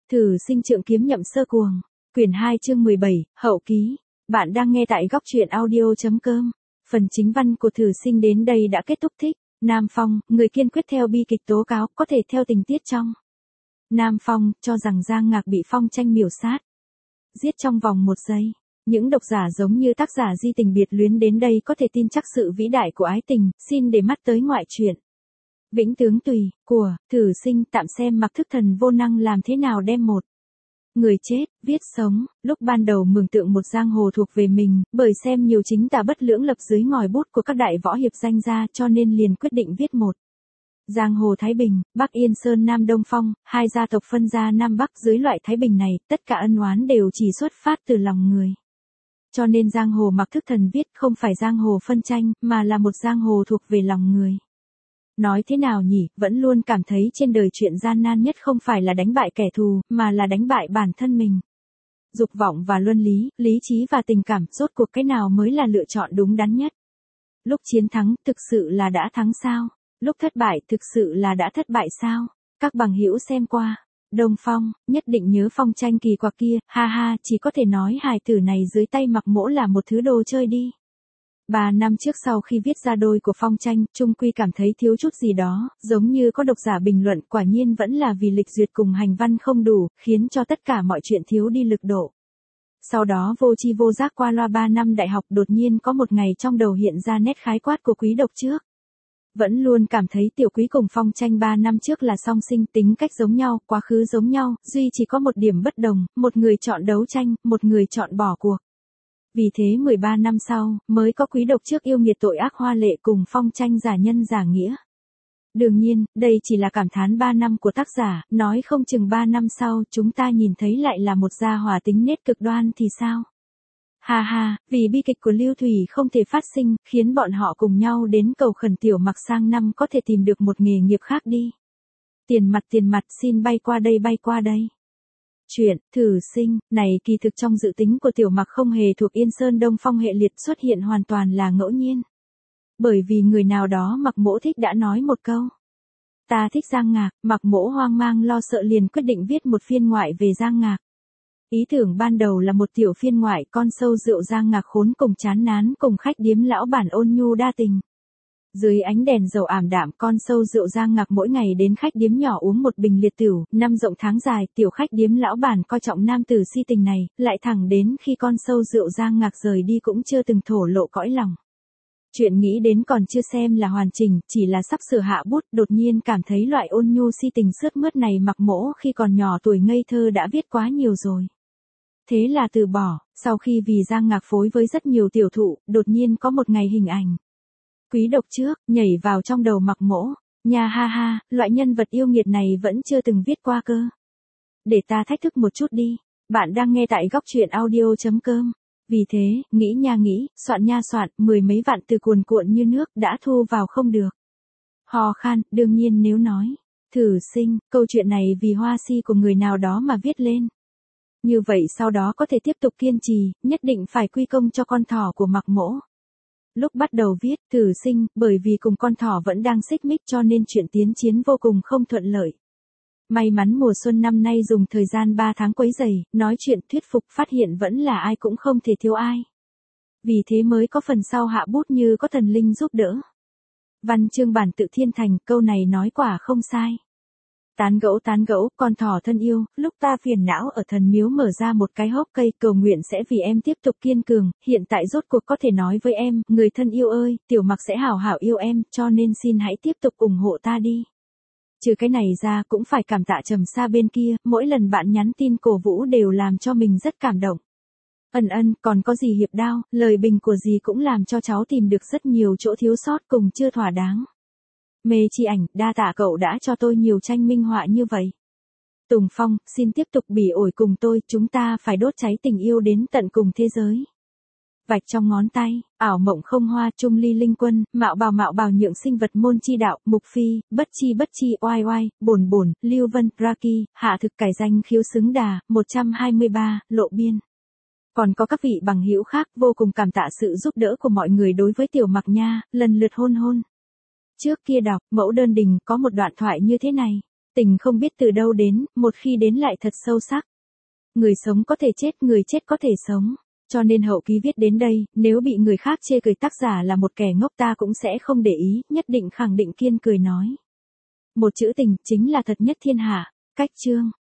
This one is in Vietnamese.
Thử sinh trượng kiếm nhậm sơ cuồng. Quyển 2 chương 17, hậu ký. Bạn đang nghe tại góc truyện audio.com. Phần chính văn của thử sinh đến đây đã kết thúc thích. Nam Phong, người kiên quyết theo bi kịch tố cáo, có thể theo tình tiết trong. Nam Phong, cho rằng Giang Ngạc bị Phong Tranh miểu sát. Giết trong vòng 1 giây. Những độc giả giống như tác giả Di Tình Biệt Luyến đến đây có thể tin chắc sự vĩ đại của ái tình, xin để mắt tới ngoại truyện. Vĩnh tướng tùy, của, thử sinh tạm xem Mặc Thức Thần vô năng làm thế nào đem một người chết, viết sống, lúc ban đầu mường tượng một giang hồ thuộc về mình, bởi xem nhiều chính tà bất lưỡng lập dưới ngòi bút của các đại võ hiệp danh gia cho nên liền quyết định viết một. Giang hồ Thái Bình, Bắc Yên Sơn Nam Đông Phong, hai gia tộc phân ra Nam Bắc dưới loại Thái Bình này, tất cả ân oán đều chỉ xuất phát từ lòng người. Cho nên giang hồ Mặc Thức Thần viết không phải giang hồ phân tranh, mà là một giang hồ thuộc về lòng người. Nói thế nào nhỉ, vẫn luôn cảm thấy trên đời chuyện gian nan nhất không phải là đánh bại kẻ thù, mà là đánh bại bản thân mình. Dục vọng và luân lý, lý trí và tình cảm, rốt cuộc cái nào mới là lựa chọn đúng đắn nhất. Lúc chiến thắng, thực sự là đã thắng sao? Lúc thất bại, thực sự là đã thất bại sao? Các bằng hữu xem qua. Đông Phong, nhất định nhớ Phong Tranh kỳ quặc kia, ha ha, chỉ có thể nói hài tử này dưới tay Mặc Mỗ là một thứ đồ chơi đi. 3 năm trước sau khi viết ra đôi của Phong Tranh, trung quy cảm thấy thiếu chút gì đó, giống như có độc giả bình luận, quả nhiên vẫn là vì lịch duyệt cùng hành văn không đủ, khiến cho tất cả mọi chuyện thiếu đi lực độ. Sau đó vô tri vô giác qua loa 3 năm đại học, đột nhiên có một ngày trong đầu hiện ra nét khái quát của Quý Độc trước. Vẫn luôn cảm thấy Tiểu Quý cùng Phong Tranh 3 năm trước là song sinh, tính cách giống nhau, quá khứ giống nhau, duy chỉ có một điểm bất đồng, một người chọn đấu tranh, một người chọn bỏ cuộc. Vì thế 13 năm sau, mới có Quý Độc trước yêu nghiệt tội ác hoa lệ cùng Phong Tranh giả nhân giả nghĩa. Đương nhiên, đây chỉ là cảm thán 3 năm của tác giả, nói không chừng 3 năm sau chúng ta nhìn thấy lại là một gia hỏa tính nết cực đoan thì sao? Ha ha, vì bi kịch của Lưu Thủy không thể phát sinh, khiến bọn họ cùng nhau đến cầu khẩn Tiểu Mặc sang năm có thể tìm được một nghề nghiệp khác đi. Tiền mặt xin bay qua đây. Chuyện, thử sinh, này kỳ thực trong dự tính của Tiểu Mặc không hề thuộc Yên Sơn Đông Phong hệ liệt, xuất hiện hoàn toàn là ngẫu nhiên. Bởi vì người nào đó Mặc Mỗ thích đã nói một câu. Ta thích Giang Ngạc, Mặc Mỗ hoang mang lo sợ liền quyết định viết một phiên ngoại về Giang Ngạc. Ý tưởng ban đầu là một tiểu phiên ngoại con sâu rượu Giang Ngạc khốn cùng chán nán cùng khách điếm lão bản ôn nhu đa tình. Dưới ánh đèn dầu ảm đạm, con sâu rượu Giang Ngạc mỗi ngày đến khách điếm nhỏ uống một bình liệt tửu, năm rộng tháng dài, tiểu khách điếm lão bản coi trọng nam tử si tình này, lại thẳng đến khi con sâu rượu Giang Ngạc rời đi cũng chưa từng thổ lộ cõi lòng. Chuyện nghĩ đến còn chưa xem là hoàn chỉnh, chỉ là sắp sửa hạ bút, đột nhiên cảm thấy loại ôn nhu si tình sướt mướt này Mặc Mỗ khi còn nhỏ tuổi ngây thơ đã viết quá nhiều rồi. Thế là từ bỏ, sau khi vì Giang Ngạc phối với rất nhiều tiểu thụ, đột nhiên có một ngày hình ảnh. Quý Độc trước, nhảy vào trong đầu Mặc Mỗ, nha ha ha, loại nhân vật yêu nghiệt này vẫn chưa từng viết qua cơ. Để ta thách thức một chút đi, bạn đang nghe tại góc truyện audio.com. Vì thế, nghĩ nha nghĩ, soạn nha soạn, 10 mấy vạn từ cuồn cuộn như nước đã thu vào không được. Hò khan, đương nhiên nếu nói, thử sinh, câu chuyện này vì hoa si của người nào đó mà viết lên. Như vậy sau đó có thể tiếp tục kiên trì, nhất định phải quy công cho con thỏ của Mặc Mỗ. Lúc bắt đầu viết, thử sinh, bởi vì cùng con thỏ vẫn đang xích mích cho nên chuyện tiến chiến vô cùng không thuận lợi. May mắn mùa xuân năm nay dùng thời gian 3 tháng quấy rầy, nói chuyện thuyết phục phát hiện vẫn là ai cũng không thể thiếu ai. Vì thế mới có phần sau hạ bút như có thần linh giúp đỡ. Văn chương bản tự thiên thành, câu này nói quả không sai. Tán gẫu, con thỏ thân yêu, lúc ta phiền não ở thần miếu mở ra một cái hốc cây cầu nguyện sẽ vì em tiếp tục kiên cường, hiện tại rốt cuộc có thể nói với em, người thân yêu ơi, Tiểu Mặc sẽ hảo hảo yêu em, cho nên xin hãy tiếp tục ủng hộ ta đi. Trừ cái này ra cũng phải cảm tạ Trầm Sa bên kia, mỗi lần bạn nhắn tin cổ vũ đều làm cho mình rất cảm động. Còn có gì hiệp đao, lời bình của dì cũng làm cho cháu tìm được rất nhiều chỗ thiếu sót cùng chưa thỏa đáng. Mê chi ảnh, đa tạ cậu đã cho tôi nhiều tranh minh họa như vậy. Tùng Phong, xin tiếp tục bỉ ổi cùng tôi, chúng ta phải đốt cháy tình yêu đến tận cùng thế giới. Vạch trong ngón tay, ảo mộng không hoa, trung ly linh quân, mạo bào nhượng sinh vật môn chi đạo, mục phi, bất chi, oai oai, bồn, Lưu Vân, Raki, hạ thực cải danh khiếu xứng đà, 123, lộ biên. Còn có các vị bằng hữu khác vô cùng cảm tạ sự giúp đỡ của mọi người đối với Tiểu Mặc nha, lần lượt hôn. Trước kia đọc, mẫu đơn đình có một đoạn thoại như thế này. Tình không biết từ đâu đến, một khi đến lại thật sâu sắc. Người sống có thể chết, người chết có thể sống. Cho nên hậu ký viết đến đây, nếu bị người khác chê cười tác giả là một kẻ ngốc ta cũng sẽ không để ý, nhất định khẳng định kiên cười nói. Một chữ tình, chính là thật nhất thiên hạ. Cách chương.